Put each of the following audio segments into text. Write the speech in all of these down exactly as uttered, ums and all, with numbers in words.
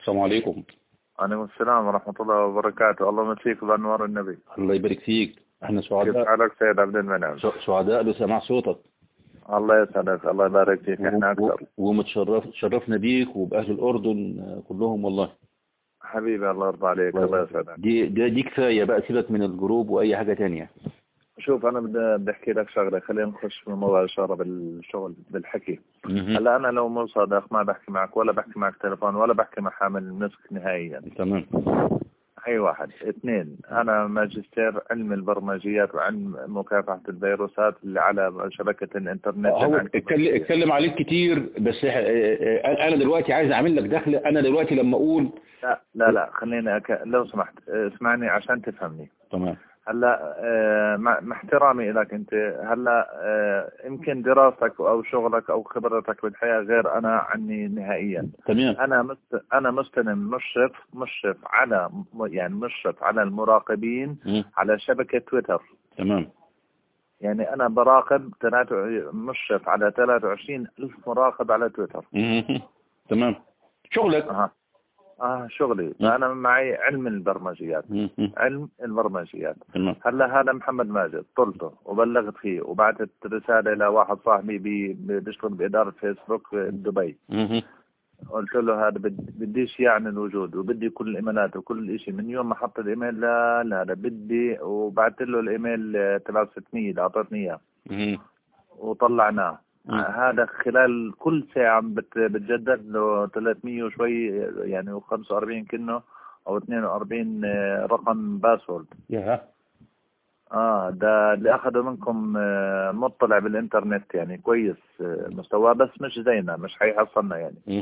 السلام عليكم. عليكم السلام ورحمة الله وبركاته. الله يمسيك بأنوار النبي. الله يبارك فيك. احنا سعداء. كيف حالك سيد عبد المنعم؟ سعداء بسماع صوتك. الله يسعدك، الله يبارك فيك. احنا أكثر. ومتشرف شرفنا بيك وبأهل الأردن كلهم والله. حبيبي الله يرضى عليك. الله يسعدك. دي دي, دي كفاية بقى، سيبك من الجروب وأي حاجة تانية. شوف أنا بدي بدي أحكي لك شغلة، خلينا نخش في الموضوع إشارة بالشغل بالحكي. هلا أنا لو مو صادق ما بحكي معك ولا بحكي معك تليفون ولا بحكي مع حامل مسك نهائيا. تمام. أي واحد. اثنين، أنا ماجستير علم البرمجيات وعلم مكافحة الفيروسات اللي على شبكة الإنترنت. هو اتكلم اتكلم عليك كتير، بس أنا دلوقتي عايز أعمل لك دخل. أنا دلوقتي لما أقول لا لا لا خليني أك... لو سمحت اسمعني عشان تفهمني. تمام. هلا آه مع... مع احترامي لك انت، هلا آه يمكن دراستك او شغلك او خبرتك بالحياه غير انا عني نهائيا. تمام. انا مست... انا مستلم مشرف مشرف على يعني مشرف على المراقبين م. على شبكه تويتر. تمام. يعني انا براقب مشرف على ثلاثة وعشرين ألف مراقب على تويتر. م. تمام. شغلك. أه. اه شغلي. فانا معي علم البرمجيات. علم البرمجيات. هلا هذا محمد ماجد طلته وبلغت فيه وبعثت رساله لواحد صاحبي بي بيشتغل باداره فيسبوك بدبي. قلت له هذا بديش يعني الوجود وبدي كل الايميلات وكل شيء. من يوم ما حط الايميل لا لا بدي، وبعثت له الايميل تبع ستمية اللي اعطتني اياه وطلعناه. هذا خلال كل ساعة بتجدد له ثلاثمية وشوي يعني وخمسة وأربعين كنه أو اثنين وأربعين رقم باسورد. ياه. آه ده اللي أخذه منكم مطلع بالإنترنت يعني كويس مستواه، بس مش زينا، مش حيحصلنا يعني.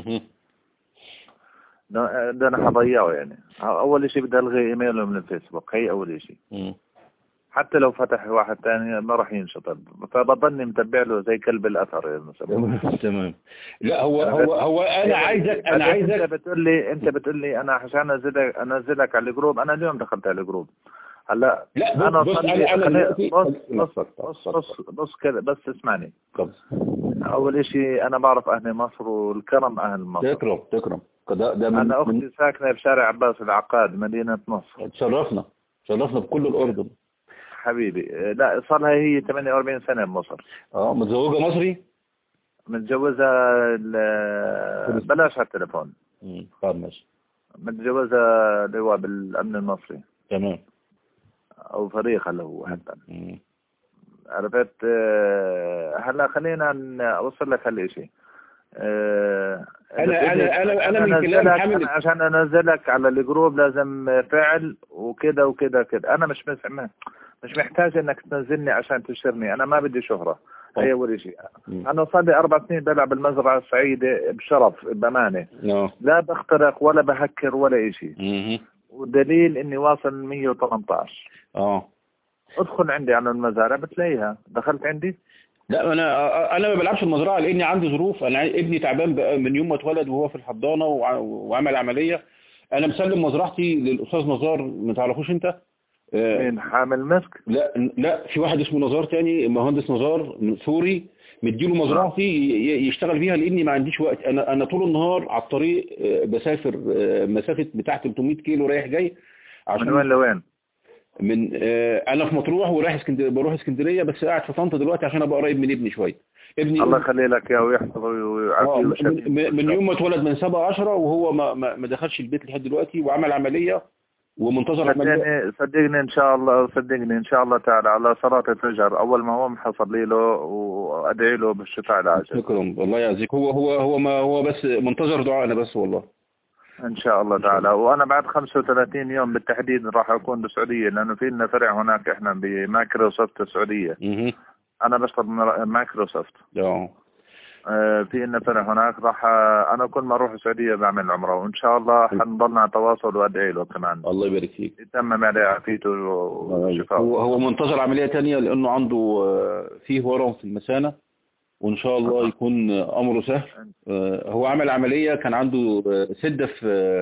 ده, ده أنا حضيعه يعني. أول شيء بدي ألغي إيميله من الفيسبوك، هي أول شيء. حتى لو فتح واحد ثاني ما راح ينشطب، فبضلني متبع له زي كلب الاثر مثلا. تمام. لا هو هو هو انا عايزك انا عايزك انت بتقول لي انت بتقول لي انا عشان انزلك انزلك على الجروب. انا اليوم دخلت على الجروب. هلا لا انا بص انا انا بص بص بص بص, بص كده بس اسمعني. اول شيء انا بعرف اهل مصر والكرم اهل مصر. تكرم تكرم ده ده من انا اختي من... ساكنه بشارع عباس العقاد مدينه نصر. تشرفنا تشرفنا بكل الاردن حبيبي. لا صار لها هي ثمانية وأربعين سنة بمصر. اه متزوجة مصري؟ متجوزة بلاش على التليفون. امم طيب ماشي. متجوزة لواء بالأمن المصري. تمام. أو فريق هلا هو حتى. مم. عرفت. هلا خلينا أوصل لك هالشيء. أنا أنا أنا أنا من كلام حامل عشان أنزلك على الجروب لازم فعل وكده وكده كده. أنا مش مسمع مش محتاج انك تنزلني عشان تشترني. انا ما بدي شهرة. هي اول شيء. انا صار لي اربع سنين بلعب بالمزرعة السعيدة بشرف بامانة. no. لا بخترق ولا بهكر ولا شيء. ودليل اني واصل مية وثمانية عشر. اه ادخل عندي على المزارع بتلاقيها. دخلت عندي؟ لا انا انا ما بلعبش المزرعة لاني عندي ظروف. انا ابني تعبان من يوم ما اتولد وهو في الحضانة وعمل عملية. انا مسلم مزرعتي للاستاذ نزار. ما تعرفوش انت؟ مين حامل مسك؟ لا لا في واحد اسمه نزار تاني، مهندس نزار سوري، مديله مزرعتي يشتغل فيها لاني ما عنديش وقت. انا انا طول النهار على الطريق بسافر مسافه بتاع ثلاثمية كيلو رايح جاي. عشان من وين لوين؟ من انا في مطروح ورايح اسكندريه، بروح اسكندريه بس قاعد في طنطا دلوقتي عشان ابقى قريب من ابني شويه. ابني الله يخلي لك اياه ويحفظه ويعافيه. من, من يوم ما اتولد من سبعة عشرة وهو ما ما دخلش البيت لحد دلوقتي وعمل عمليه ومنتظر صدقني صدقني ان شاء الله صدقني ان شاء الله تعالى على صلاة الفجر اول ما هو محصل لي له وادعي له بالشفاء العاجل. شكرا الله يعزك. هو هو هو ما هو بس منتظر دعائنا بس والله. ان شاء الله تعالى. وانا بعد خمسة وثلاثين يوم بالتحديد راح اكون بالسعوديه لانه في لنا فرع هناك احنا بمايكروسوفت السعوديه. اها انا بشتغل مايكروسوفت. اه في لنا فرع هناك. راح انا كل ما اروح السعوديه بعمل عمره وان شاء الله حنضلنا على تواصل وادعي له كمان. الله يبارك فيك. يتمم عليه عافيته وشفاءه. هو هو منتظر عمليه ثانيه لانه عنده فيه ورم في المثانه وان شاء الله أه. يكون امره سهل. هو عمل عمليه كان عنده سده في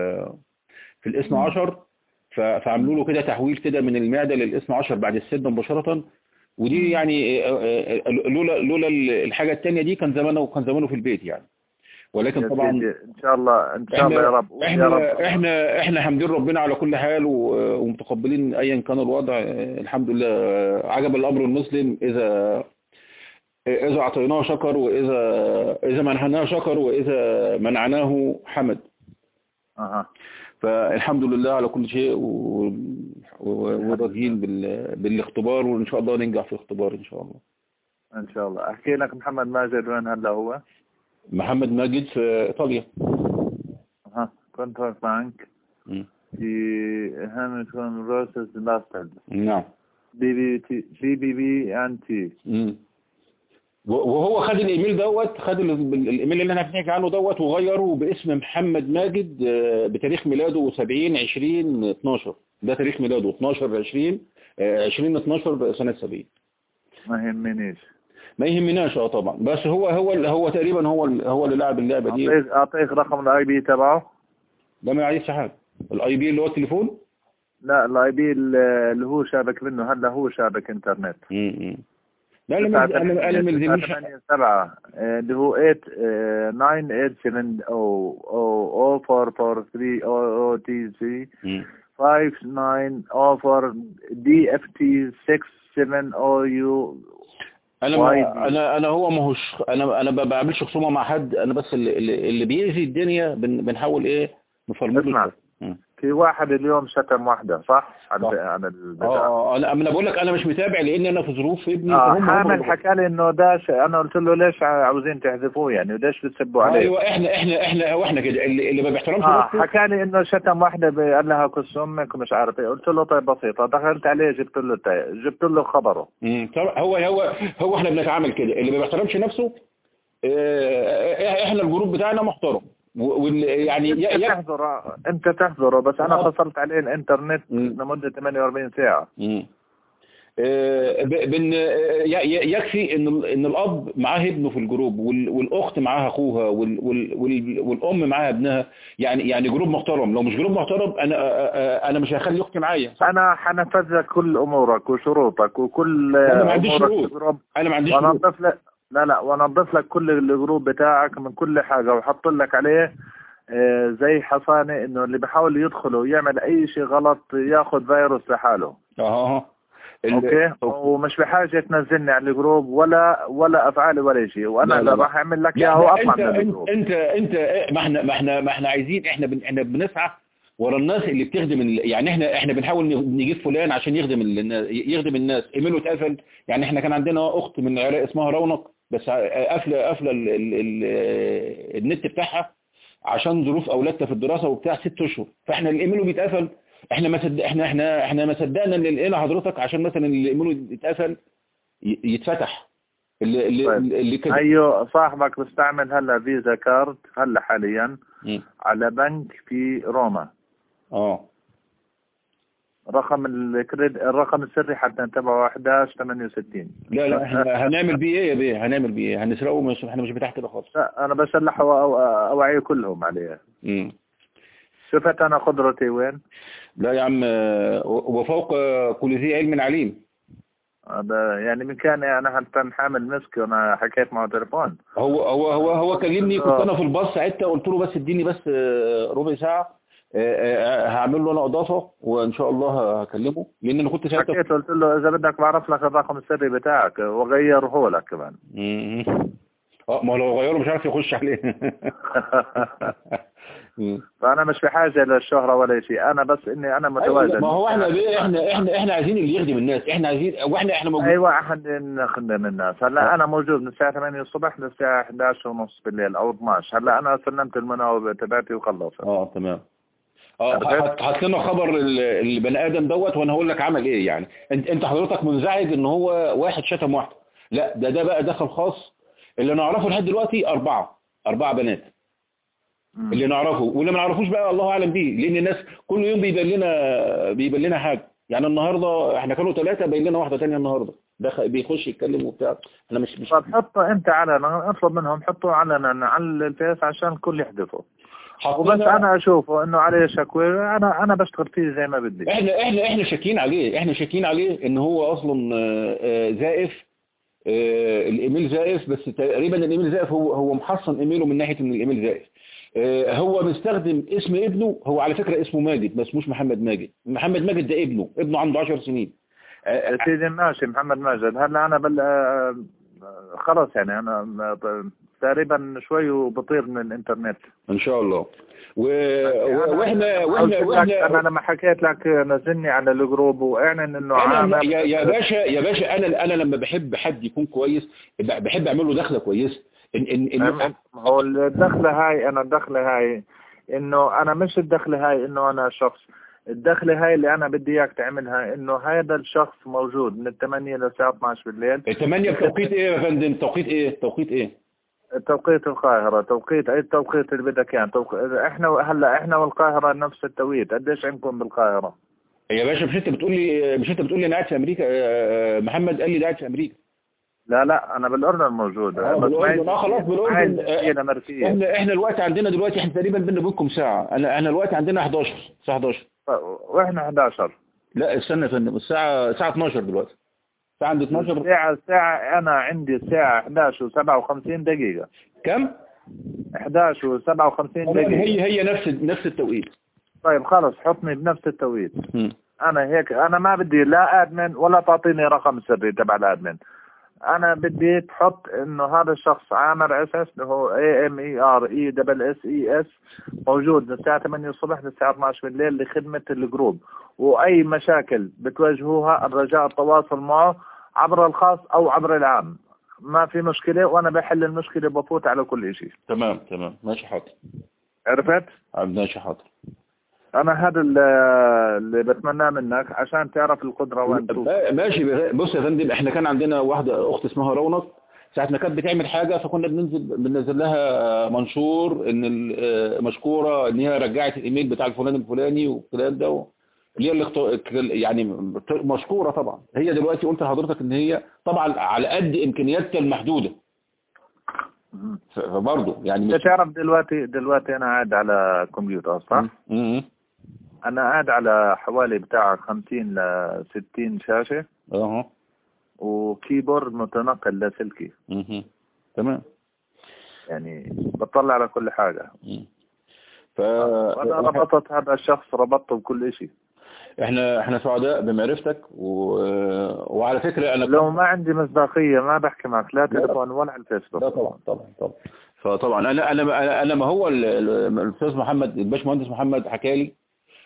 في الاثنى عشر فعملوا له كده تحويل كده من المعده للاثنى عشر بعد السده مباشره. ودي يعني لولا لولا الحاجه الثانيه دي كان زمانه كان زمانه في البيت يعني. ولكن طبعا ان شاء الله ان شاء الله يا رب احنا يا رب. احنا احنا حامدين ربنا على كل حال ومتقبلين ايا كان الوضع. الحمد لله عجب الامر المسلم، اذا اذا اعطيناه شكر، واذا اذا منعناه شكر، واذا منعناه حمد. اها فالحمد لله على كل شيء، وراضيين بالاختبار، وان شاء الله ننجح في الاختبار ان شاء الله. ان شاء الله. احكي لك محمد ماجد وين هلا هو؟ محمد ماجد في ايطاليا. ها كونتراكت بانك في هامilton روسس لاستد. نعم. بي بي تي بي بي بي ان تي. وهو خد الايميل دوت، خد الايميل اللي انا بنحكي عنه دوت وغيره باسم محمد ماجد بتاريخ ميلاده سبعين عشرين اتناشر. ده تاريخ ميلاده اتناشر عشرين عشرين اتناشر سنة سبعين. ما يهمنيش ما يهمناش اه طبعا، بس هو هو هو تقريبا هو هو اللي لعب اللعبه دي. اعطيك اعطيك رقم الاي بي تبعه. ده ما عليه حاجه. الاي بي اللي هو التليفون؟ لا الاي بي اللي هو شابك منه هلا، هو شابك انترنت. امم لا انا انا انا ما يلزمنيش سبعة اللي هو ثمانية تسعة ثمانية سبعة صفر صفر صفر أربعة أربعة ثلاثة أو أو تي سي خمسة تسعة صفر أربعة دي اف تي ستة سبعة أو يو. انا ما انا انا هو ما هوش انا انا ما بعملش خصومه مع حد، انا بس اللي اللي بيأذي الدنيا بنحاول ايه نفرمله. في واحد اليوم شتم واحدة صح على على البتاع. اه انا انا بقول لك انا مش متابع لان انا في ظروف ابني. اه حامل حكى لي انه ده ش... انا قلت له ليش عاوزين تحذفوه يعني وليش بتسبوا عليه؟ ايوه احنا احنا احنا واحنا كده اللي, اللي ما بيحترمش اه حكى لي انه شتم واحده قال لها كس امك ومش عارف ايه. قلت له طيب بسيطه، دخلت عليه جبت له التاي... جبت له خبره. امم هو هو هو احنا بنتعامل كده، اللي ما بيحترمش نفسه اه احنا الجروب بتاعنا محترم يعني انت ي... تحضره انت تحضره بس انا آه. فصلت عليه الانترنت لمده ثمانية وأربعين ساعه. امم آه بن يكفي ان ان الاب معاه ابنه في الجروب والاخت معاها اخوها وال وال والام معاها ابنها، يعني يعني جروب محترم. لو مش جروب محترم انا انا مش هخلي اختي معايا. انا حنفذ لك كل امورك وشروطك وكل انا ما عنديش شروط. انا ما عنديش شروط. لا لا ونظف لك كل الجروب بتاعك من كل حاجة وحط لك عليه آه زي حصانة انه اللي بيحاول يدخله ويعمل اي شيء غلط ياخذ فيروس لحاله. اه اوكي ومش بحاجة تنزلني على الجروب ولا ولا افعالي ولا شيء، وانا اللي راح اعمل لك اياه واطلع من الجروب. انت انت ما احنا ما احنا ما احنا عايزين احنا بن احنا بنسعى ورا الناس اللي بتخدم يعني احنا احنا بنحاول نجيب فلان عشان يخدم يخدم الناس. ايميله اتقفل يعني. احنا كان عندنا اخت من العراق اسمها رونق بس قافله قافله النت بتاعها عشان ظروف اولادها في الدراسه وبتاع ست اشهر، فاحنا الايميل بيتقفل. احنا ما صد... احنا احنا احنا ما صدقنا ان لقينا حضرتك عشان مثلا الايميل يتقفل يتفتح اللي اللي, طيب. اللي كده. ايوه صاحبك بيستعمل هلا فيزا كارد هلا حاليا م. على بنك في روما. اه رقم الكريد الرقم السري حتى نتبعه واحد واحد ثمانية وستين. لا لا احنا هنعمل بيه ايه يا بيه؟ هنعمل بيه ايه؟ هنسرقه؟ مش احنا مش بتاع كده خالص. لا انا بسلحه اوعيه كلهم عليه. امم شفت انا قدرتي وين؟ لا يا عم وفوق كل ذي علم عليم. هذا يعني من كان انا حتى حامل مسك وانا حكيت معه تليفون. هو هو هو هو كلمني كنت انا في الباص ساعتها قلت له بس اديني بس ربع ساعه هعمل له انا اضافه وان شاء الله هكلمه لان انا كنت ساعتها حكيت قلت له اذا بدك بعرف لك الرقم السري بتاعك وغيره لك كمان. امم اه ما لو غيره مش عارف يخش عليه. فانا مش في حاجه للشهره ولا شيء، انا بس اني انا متواجد. ما هو احنا احنا احنا احنا عايزين اللي يخدم الناس، احنا عايزين واحنا احنا موجودين. ايوه احنا نخدم الناس. هلا آه. انا موجود من الساعه ثمانية الصبح للساعه إحدى عشر ونص بالليل او اثني عشر. هلا انا سلمت المناوبه تبعتي وخلصت. اه تمام. اه هات لنا خبر البني ادم دوت وانا هقول لك عمل ايه. يعني انت انت حضرتك منزعج ان هو واحد شتم واحده. لا ده ده بقى دخل خاص. اللي نعرفه لحد دلوقتي اربعه اربعه بنات م. اللي نعرفه، واللي ما نعرفوش بقى الله اعلم بيه لان الناس كل يوم بيبان لنا بيبان لنا حاجه. يعني النهارده احنا كانوا ثلاثه باين لنا واحده ثانيه النهارده دخل بيخش يتكلم وبتاع. احنا مش مش طب حطه انت على اطلب منهم حطوا على على الفيس عشان الكل يحذفه. وبس انا اشوفه انه عليه شكوى انا انا بشتغل فيه زي ما بدي. احنا احنا احنا شاكين عليه احنا شاكين عليه ان هو اصلا زائف آه الايميل زائف، بس تقريبا الايميل زائف هو هو محصن ايميله من ناحيه ان الايميل زائف. آه هو مستخدم اسم ابنه، هو على فكره اسمه ماجد، ما اسموش محمد ماجد. محمد ماجد ده ابنه ابنه عنده عشر سنين. آه سيدي ماشي محمد ماجد. هلا انا بل خلاص يعني انا تقريبا شوي وبطير من الانترنت ان شاء الله. و... واحنا واحنا واحنا انا لما حكيت لك نزلني على الجروب واعلن انه عامل يا, يا باشا يا باشا انا انا لما بحب حد يكون كويس بحب اعمل له دخله كويسه. ان ان, إن هو الدخله هاي انا الدخله هاي انه انا مش الدخله هاي انه انا شخص، الدخله هاي اللي انا بدي اياك تعملها انه هذا الشخص موجود من الثمانية للساعه اثناشر بالليل. الثمانية بتوقيت ايه يا فندم؟ توقيت ايه توقيت ايه توقيت القاهرة، توقيت اي توقيت اللي بدك يعني توق... احنا هلا احنا والقاهرة نفس التوقيت. قديش عندكم بالقاهرة؟ يا باشا مش انت بتقول لي مش انت بتقول لي انا قاعد في امريكا؟ محمد قال لي ده قاعد في امريكا. لا لا انا بالاردن موجود. اه بالاردن. اه خلاص بالاردن. احنا احنا الوقت عندنا دلوقتي احنا تقريبا بينا وبينكم ساعة. انا انا الوقت عندنا حداشر الساعة حداشر واحنا حداشر. لا استنى يا فندم، الساعة الساعة اتناشر دلوقتي. الساعة عندي اتناشر. الساعة الساعة انا عندي الساعة احداشر وسبعة وخمسين دقيقة. كم؟ احداشر وسبعة وخمسين دقيقة. هي هي نفس نفس التوقيت. طيب خلص حطني بنفس التوقيت. انا هيك انا ما بدي لا ادمن ولا تعطيني رقم سري تبع الادمن. انا بدي تحط انه هذا الشخص عامر اساس اللي هو اي ام اي ار اي دبل اس اي اس موجود من الساعه ثمانية الصبح للساعه اثناشر بالليل لخدمه الجروب، واي مشاكل بتواجهوها الرجاء التواصل معه عبر الخاص او عبر العام. ما في مشكله وانا بحل المشكله بفوت على كل شيء. تمام تمام ماشي حاضر. عرفت؟ ماشي حاضر. انا هذا اللي بتمناه منك عشان تعرف القدره وين توصل. ماشي. بص يا فندم احنا كان عندنا واحده اخت اسمها رونق، ساعه ما كانت بتعمل حاجه فكنا بننزل بننزل لها منشور ان مشكوره ان هي رجعت الايميل بتاع الفلان الفلاني والكلام ده، اللي هي اللي يعني مشكوره طبعا. هي دلوقتي قلت لحضرتك ان هي طبعا على قد امكانياتها المحدوده فبرضه يعني انت تعرف دلوقتي دلوقتي انا قاعد على كمبيوتر صح؟ امم انا قاعد على حوالي بتاع خمسين لستين شاشة. اها. وكيبورد متنقل لاسلكي. اها تمام. يعني بطلع على كل حاجة. امم ف وانا ربطت هذا الشخص ربطته بكل شيء. احنا احنا سعداء بمعرفتك و... وعلى فكرة انا لو ما عندي مصداقية ما بحكي معك لا تليفون ولا على الفيسبوك. لا طبعا طبعا طبعا. فطبعا انا انا انا ما هو الاستاذ محمد الباشمهندس محمد حكى لي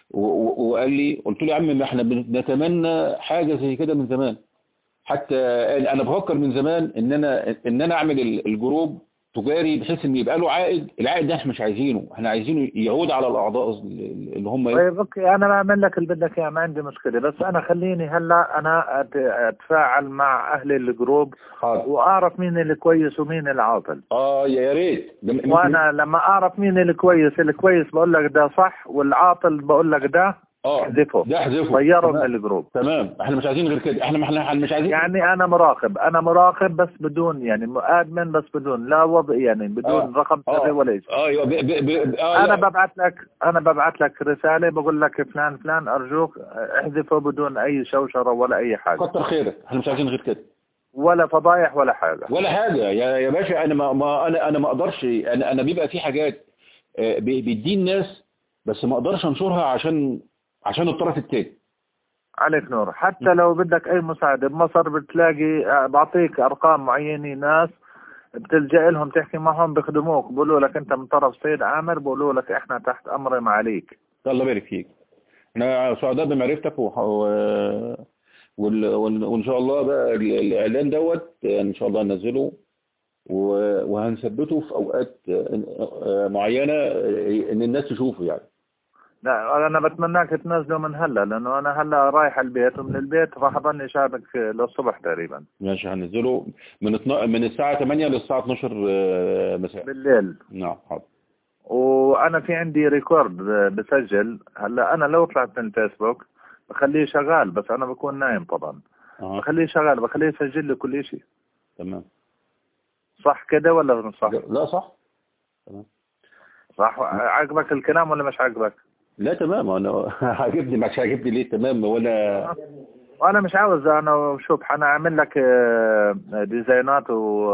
وقال لي، قلت له يا عم ما احنا بنتمنى حاجة زي كده من زمان، حتى انا بفكر من زمان ان انا ان انا اعمل الجروب تجاري بحيث ان يبقى له عائد. العائد ده احنا مش عايزينه، احنا عايزينه يعود على الاعضاء اللي هم. طيب اوكي انا بعمل لك اللي بدك اياه ما عندي مشكله، بس انا خليني هلا انا اتفاعل مع اهل الجروب واعرف مين اللي كويس ومين العاطل. اه يا ريت. وانا لما اعرف مين اللي كويس اللي كويس بقول لك ده صح، والعاطل بقول لك ده اه احذفه ده احذفه غيره من الجروب. تمام. احنا مش عايزين غير كده. احنا احنا مش عايزين يعني انا مراقب انا مراقب بس بدون يعني ادمن بس بدون لا وضع يعني بدون آه. رقم سري ولا شيء. ايوه ب... ب... ب... آه انا ببعث لك انا ببعث لك رساله بقول لك فلان فلان ارجوك احذفه بدون اي شوشره ولا اي حاجه. كتر خيرك. احنا مش عايزين غير كده ولا فضايح ولا حاجه ولا حاجه يا يا باشا. انا ما, ما انا انا ما اقدرش. انا انا بيبقى في حاجات بيدي الناس بس ما اقدرش انشرها عشان عشان الطرف الثاني. عليك نور. حتى لو بدك اي مساعده بمصر بتلاقي بعطيك ارقام معينه ناس بتلجأ لهم تحكي معهم بيخدموك بيقولوا لك انت من طرف سيد عامر بيقولوا لك احنا تحت امر معاليك. الله يبارك فيك. احنا سعداء بمعرفتك و... و... وال... وان شاء الله بقى الاعلان دوت ان شاء الله ننزله و... وهنثبته في اوقات معينه ان الناس تشوفه يعني. لا انا بتمناك تنزله من هلا لانه انا هلا رايح البيت ومن البيت راح اضلني شابك للصبح تقريبا. ماشي. هنزله من اتنا... من الساعه ثمانية للساعه اثناشر مساء بالليل. نعم حاضر. وانا في عندي ريكورد بسجل هلا. انا لو طلعت من الفيسبوك بخليه شغال بس انا بكون نايم طبعا. أه. بخليه شغال بخليه يسجل لي كل شيء. تمام. صح كده ولا مش صح؟ لا صح. تمام. صح. عجبك الكلام ولا مش عجبك؟ لا تمام. انا عاجبني. مش عاجبني ليه؟ تمام. ولا وانا مش عاوز انا شوف انا اعمل لك ديزاينات و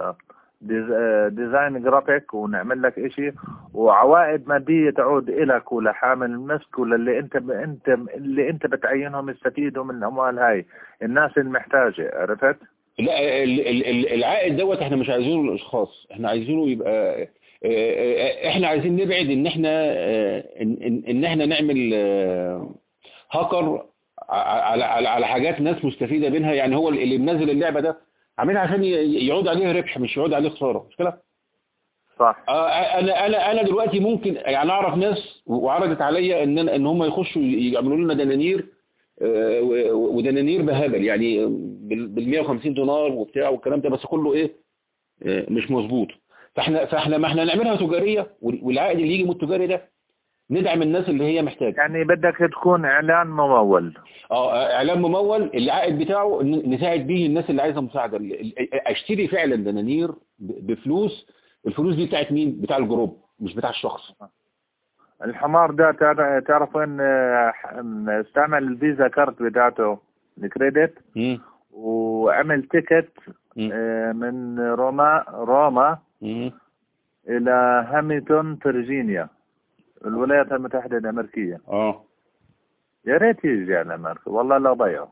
ديزاين جرافيك ونعمل لك اشي وعوائد ماديه تعود الك ولحامل المسك وللي انت ب... انت اللي انت بتعينهم يستفيدوا من الاموال هاي الناس المحتاجه. عرفت؟ لا العائد دوت احنا مش عايزينه للاشخاص، احنا عايزينه يبقى احنا عايزين نبعد ان احنا ان, إن احنا نعمل هاكر على على على حاجات ناس مستفيده منها. يعني هو اللي منزل اللعبه ده عاملها عشان يعود عليه ربح مش يعود عليه خساره، مش كده؟ صح. انا انا انا دلوقتي ممكن يعني اعرف ناس وعرضت عليا ان ان هم يخشوا يعملوا لنا دنانير ودنانير بهبل يعني بال مية وخمسين دولار وبتاع والكلام ده، بس كله ايه مش مظبوط. فاحنا فاحنا ما احنا نعملها تجاريه والعائد اللي يجي من التجاري ده ندعم الناس اللي هي محتاجه. يعني بدك تكون اعلان ممول. اه اعلان ممول العائد بتاعه نساعد بيه الناس اللي عايزه مساعده. اشتري فعلا دنانير بفلوس، الفلوس دي بتاعت مين؟ بتاع الجروب مش بتاع الشخص. الحمار ده تعرف ان استعمل الفيزا كارت بتاعته الكريدت وعمل تيكت من روما روما م. الى هامilton فرجينيا الولايات المتحدة الامريكية. اه يا ريت يجي على امريكا والله لا ضيعه.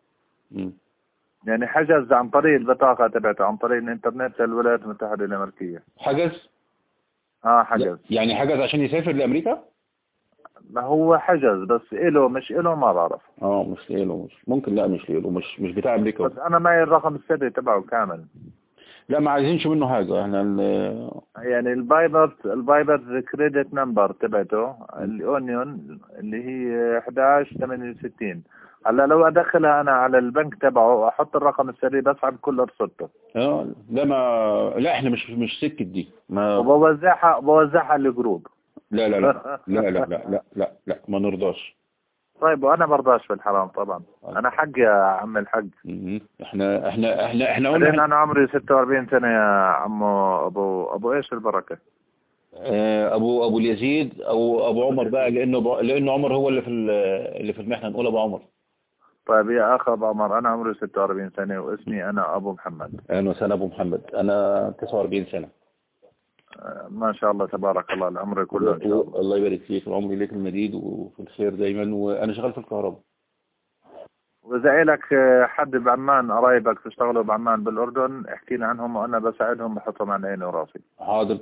يعني حجز عن طريق البطاقة تبعته عن طريق الانترنت للولايات المتحدة الامريكية. حجز؟ اه حجز. يعني حجز عشان يسافر لامريكا؟ ما هو حجز بس إله مش إله ما بعرف. اه مش إله مش ممكن لا مش إله مش مش بتاع امريكا. بس انا معي الرقم السري تبعه كامل. لا ما عايزينش منه حاجه احنا يعني البايبر البايبر كريدت نمبر تبعته الاونيون اللي هي احد عشر ثمانية وستين. هلا لو ادخلها انا على البنك تبعه واحط الرقم السري بسحب كل ارصدته. اه لا ما لا احنا مش مش سكه دي ما وبوزعها بوزعها للجروب. لا لا لا لا لا لا لا لا لا ما نرضاش. طيب وانا برضاش في الحرام طبعا. انا حق يا عم الحق. احنا احنا احنا احنا قلنا انا عمري ستة وأربعين سنه يا عمو ابو ابو ايش البركه ابو ابو اليزيد او ابو عمر بقى لانه لانه عمر هو اللي في اللي في المحنه نقول ابو عمر. طيب يا اخ ابو عمر انا عمري ستة وأربعين سنه واسمي انا ابو محمد. اهلا وسهلا ابو محمد. انا تسعة وأربعين سنه. ما شاء الله تبارك الله العمر كله ان شاء الله. الله يبارك فيك العمر ليك المديد وفي الخير دايما. وانا شغال في الكهرباء. واذا لك حد بعمان قرايبك تشتغلوا بعمان بالاردن احكي لي عنهم وانا بساعدهم بحطهم على عيني وراسي. حاضر.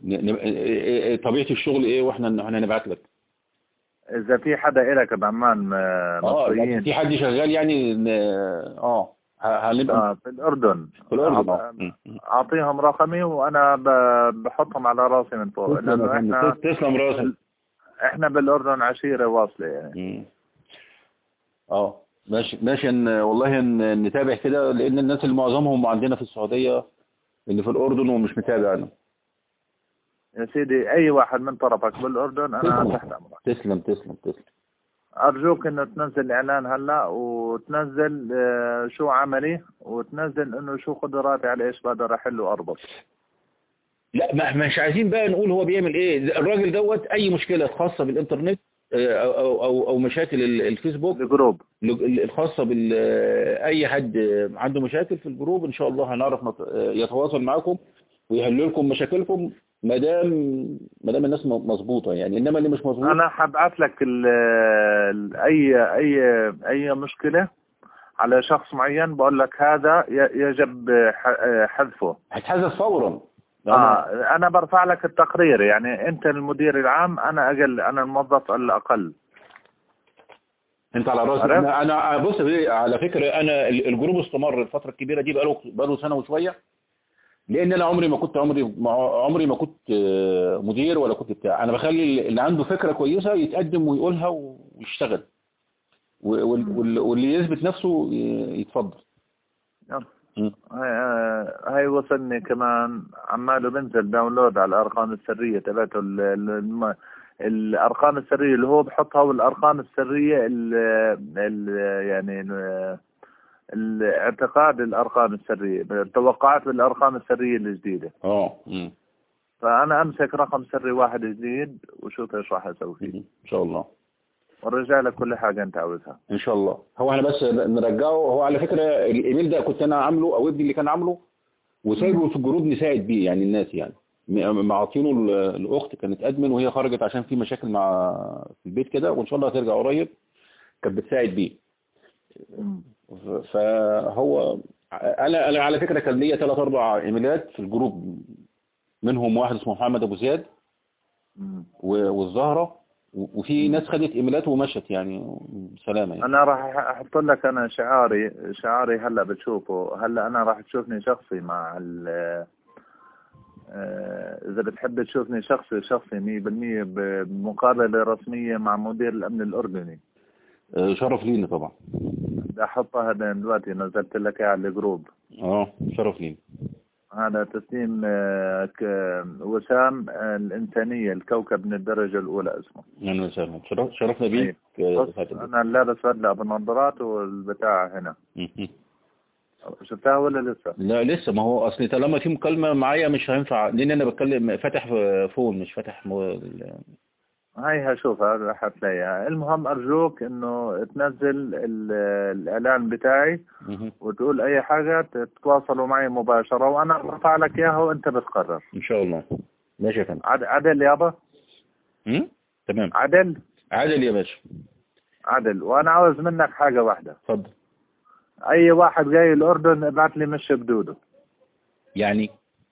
طبيعه الشغل ايه واحنا احنا نبعت لك. اذا في حدا لك بعمان مصريين. اه في حد شغال يعني اه هنبقى آه في الأردن. في الأردن أعطيهم رقمي وأنا بحطهم على راسي من فوق. لأنه إحنا تسلم راسك. إحنا بالأردن عشيرة واصلة يعني. اه ماشي ماشي والله نتابع كده لأن الناس اللي معظمهم عندنا في السعودية اللي في الأردن ومش متابع أنا. يا سيدي أي واحد من طرفك بالأردن أنا تحت أمرك. تسلم تسلم تسلم. أرجوك إنه تنزل إعلان هلا وتنزل شو عملي وتنزل إنه شو قدراتي على إيش بقدر أحل وأربط. لا ما مش عايزين بقى نقول هو بيعمل إيه. الراجل دوت أي مشكلة خاصة بالإنترنت أو أو أو, أو مشاكل الفيسبوك الجروب الخاصة بأي حد عنده مشاكل في الجروب إن شاء الله هنعرف يتواصل معكم ويحل لكم مشاكلكم ما دام ما دام الناس مظبوطه يعني. انما اللي مش مظبوط انا هبعت لك ال ال اي اي اي مشكله على شخص معين بقول لك هذا يجب حذفه. هتحذف فورا. اه انا برفع لك التقرير يعني انت المدير العام انا اقل انا الموظف الاقل. انت على راسي. انا انا بص على فكره انا الجروب استمر الفتره الكبيره دي بقاله بقاله سنه وشويه لان انا عمري ما كنت عمري عمري ما كنت مدير ولا كنت بتاع. انا بخلي اللي عنده فكره كويسه يتقدم ويقولها ويشتغل واللي يثبت نفسه يتفضل. هاي هاي وصلني كمان عماله بنزل داونلود على الارقام السريه تبعته الارقام السريه اللي هو بحطها والارقام السريه ال يعني الاعتقاد الارقام السريه التوقعات بالارقام السريه الجديده. اه فانا امسك رقم سري واحد جديد وشوف ايش راح اسوي فيه ان شاء الله. ورجع لك كل حاجة انت عاوزها ان شاء الله. هو احنا بس نرجعه. هو على فكرة الايميل ده كنت انا عامله او ابني اللي كان عامله وسايبه في الجروب نساعد بيه يعني الناس يعني معطينه. الاخت كانت ادمن وهي خرجت عشان في مشاكل مع في البيت كده، وان شاء الله هترجع قريب. كانت بتساعد بيه. فهو انا انا على فكرة كان ليا ثلاث اربع ايميلات في الجروب، منهم واحد اسمه محمد ابو زياد والزهرة، وفي ناس خدت ايميلات ومشت يعني سلامة يعني. انا راح احط لك انا شعاري شعاري هلا بتشوفه. هلا انا راح تشوفني شخصي مع ال اذا بتحب تشوفني شخصي شخصي مية بالمية بمقابلة رسمية مع مدير الامن الاردني. شرف لينا طبعا. بدي احطها هذا دلوقتي، نزلت لك على الجروب. اه شرف لينا. هذا تسليم وسام الإنسانية، الكوكب من الدرجة الأولى اسمه. أهلا وسهلا. شرفنا بيك. أنا لابس بدلة بالنظارات والبتاع هنا. شفتها ولا لسه؟ لا لسه. ما هو أصلي طالما في مكالمة معايا مش هينفع، لأن أنا بتكلم فاتح فون مش فاتح مو... هاي هشوفها راح تلاقيها. المهم أرجوك إنه تنزل الإعلان بتاعي وتقول أي حاجة تتواصلوا معي مباشرة، وأنا برفع لك إياها وأنت بتقرر. إن شاء الله. ماشي يا فندم. عدل يابا. امم تمام. عدل. عدل يا باشا. عدل. وأنا عاوز منك حاجة واحدة. اتفضل. أي واحد جاي الأردن ابعت لي مش بدوده. يعني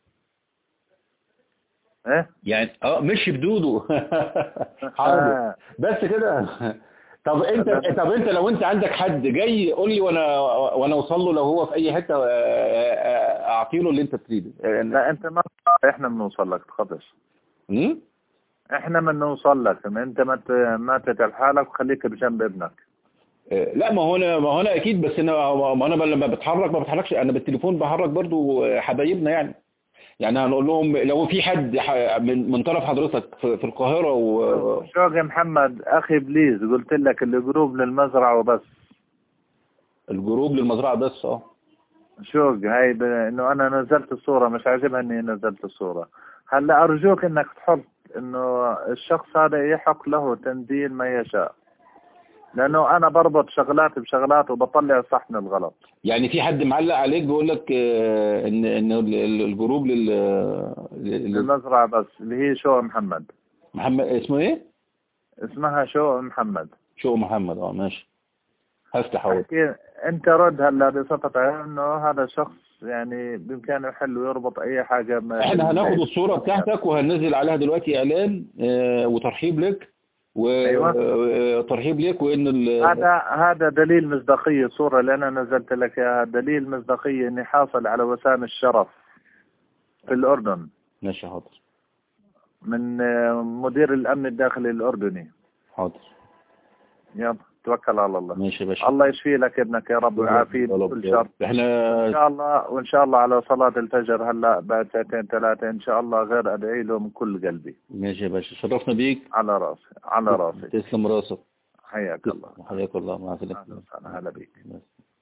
ايه يعني اه مش بدوده. حاضر. بس كده. طب انت طب انت لو انت عندك حد جاي قول لي وانا وانا اوصل له، لو هو في اي حته اعطي له اللي انت تريده. لا انت ما احنا بنوصل لك تخافش. امم احنا بنوصل لك، انت ما ما تتعب حالك وخليك بجنب ابنك. لا ما هو انا ما هو انا اكيد، بس انا ما انا لما بتحرك ما بتحركش انا بالتليفون، بحرك برضو حبايبنا يعني. يعني هنقول لهم لو في حد من من طرف حضرتك في القاهرة و شو يا محمد اخي بليز، قلت لك الجروب للمزرعة وبس. الجروب للمزرعة بس. اه شو هاي ب... انه انا نزلت الصورة مش عاجبها اني نزلت الصورة. هلا ارجوك انك تحط انه الشخص هذا يحق له تنزيل ما يشاء، لانه انا بربط شغلات بشغلات وبطلع صحن الغلط. يعني في حد معلق عليك بيقول لك ان ان الجروب لل للمزرعة بس اللي هي شو محمد. محمد اسمه ايه؟ اسمها شو محمد. شو محمد. اه ماشي. هفتح اهو. انت رد هلا بصفتها انه هذا شخص يعني بامكانه يحل ويربط اي حاجة. ما احنا هناخد الصورة بتاعتك وهننزل عليها دلوقتي اعلان اه وترحيب لك وترحيب لك. وان هذا هذا دليل مصداقية. الصورة اللي انا نزلت لك اياها دليل مصداقية اني حاصل على وسام الشرف في الاردن. ماشي حاضر. من مدير الامن الداخلي الاردني. حاضر. يلا توكل على الله. ماشي يا باشا. الله يشفي لك ابنك يا رب ويعافيه من كل شر. احنا ان شاء الله وان شاء الله على صلاة الفجر هلا بعد ساعتين ثلاثة ان شاء الله غير ادعي له من كل قلبي. ماشي يا باشا. شرفنا بيك. على راسي على راسي. تسلم راسك. حياك الله. حياك الله. مع السلامة. اهلا وسهلا. هلا بيك.